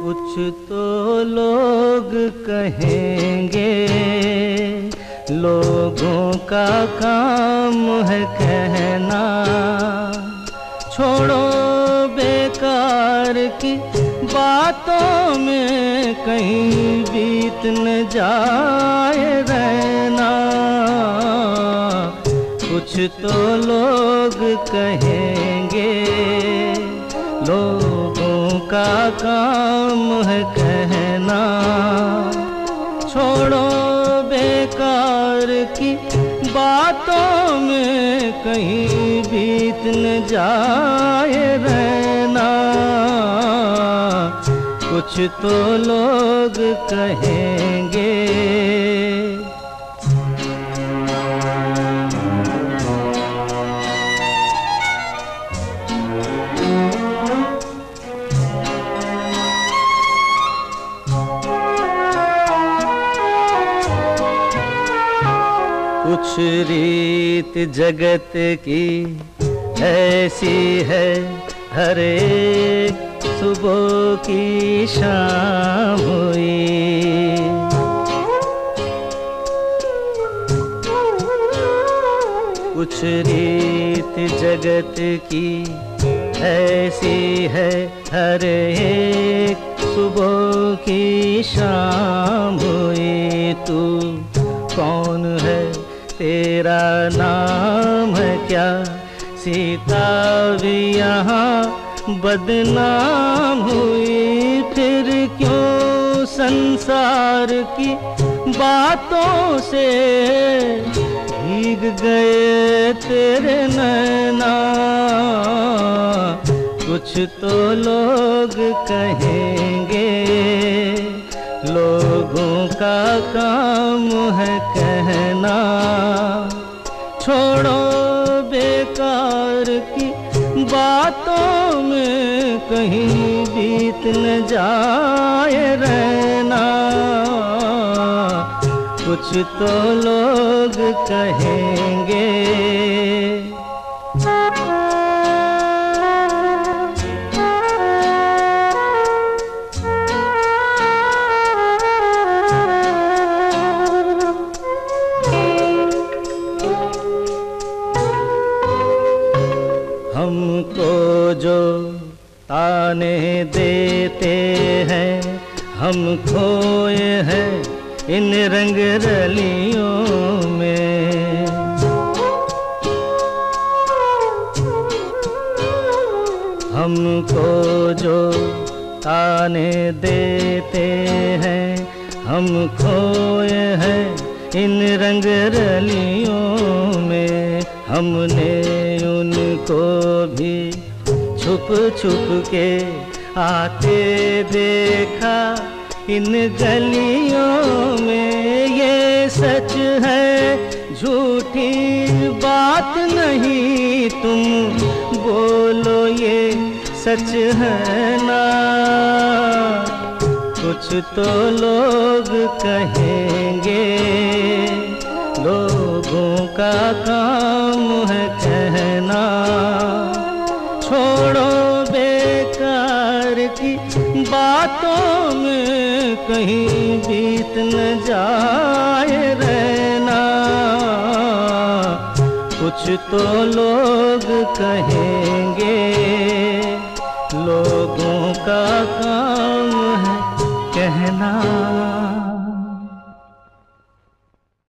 कुछ तो लोग कहेंगे, लोगों का काम है कहना। छोड़ो बेकार की बातों में कहीं बीत न जाए रहना। कुछ तो लोग कहेंगे, लोगों का काम है कहना। छोड़ो बेकार की बातों में कहीं बीत न जाए रहना। कुछ तो लोग कहेंगे। कुछ रीत जगत की ऐसी है, हर एक सुबह की शाम हुई। कुछ रीत जगत की ऐसी है, हर एक सुबह की शाम हुई। तू कौन है, तेरा नाम है क्या? सीता भी यहाँ बदनाम हुई। फिर क्यों संसार की बातों से भीग गए तेरे नैना। कुछ तो लोग कहेंगे, लोगों का काम है कहना। छोड़ो बेकार की बातों में कहीं बीत न जाए रहना। कुछ तो लोग कहेंगे। हमको जो ताने देते हैं, हम खोए हैं इन रंग रलियों में। हमको जो ताने देते हैं, हम खोए हैं इन रंग रलियों में। हमने उनको भी छुप छुप के आते देखा इन गलियों में। ये सच है झूठी बात नहीं, तुम बोलो ये सच है ना। कुछ तो लोग कहेंगे, लोगों का काम है कहना। छोड़ो बेकार की बातों में कहीं बीत न जाए रहना। कुछ तो लोग कहेंगे, लोगों का काम है कहना।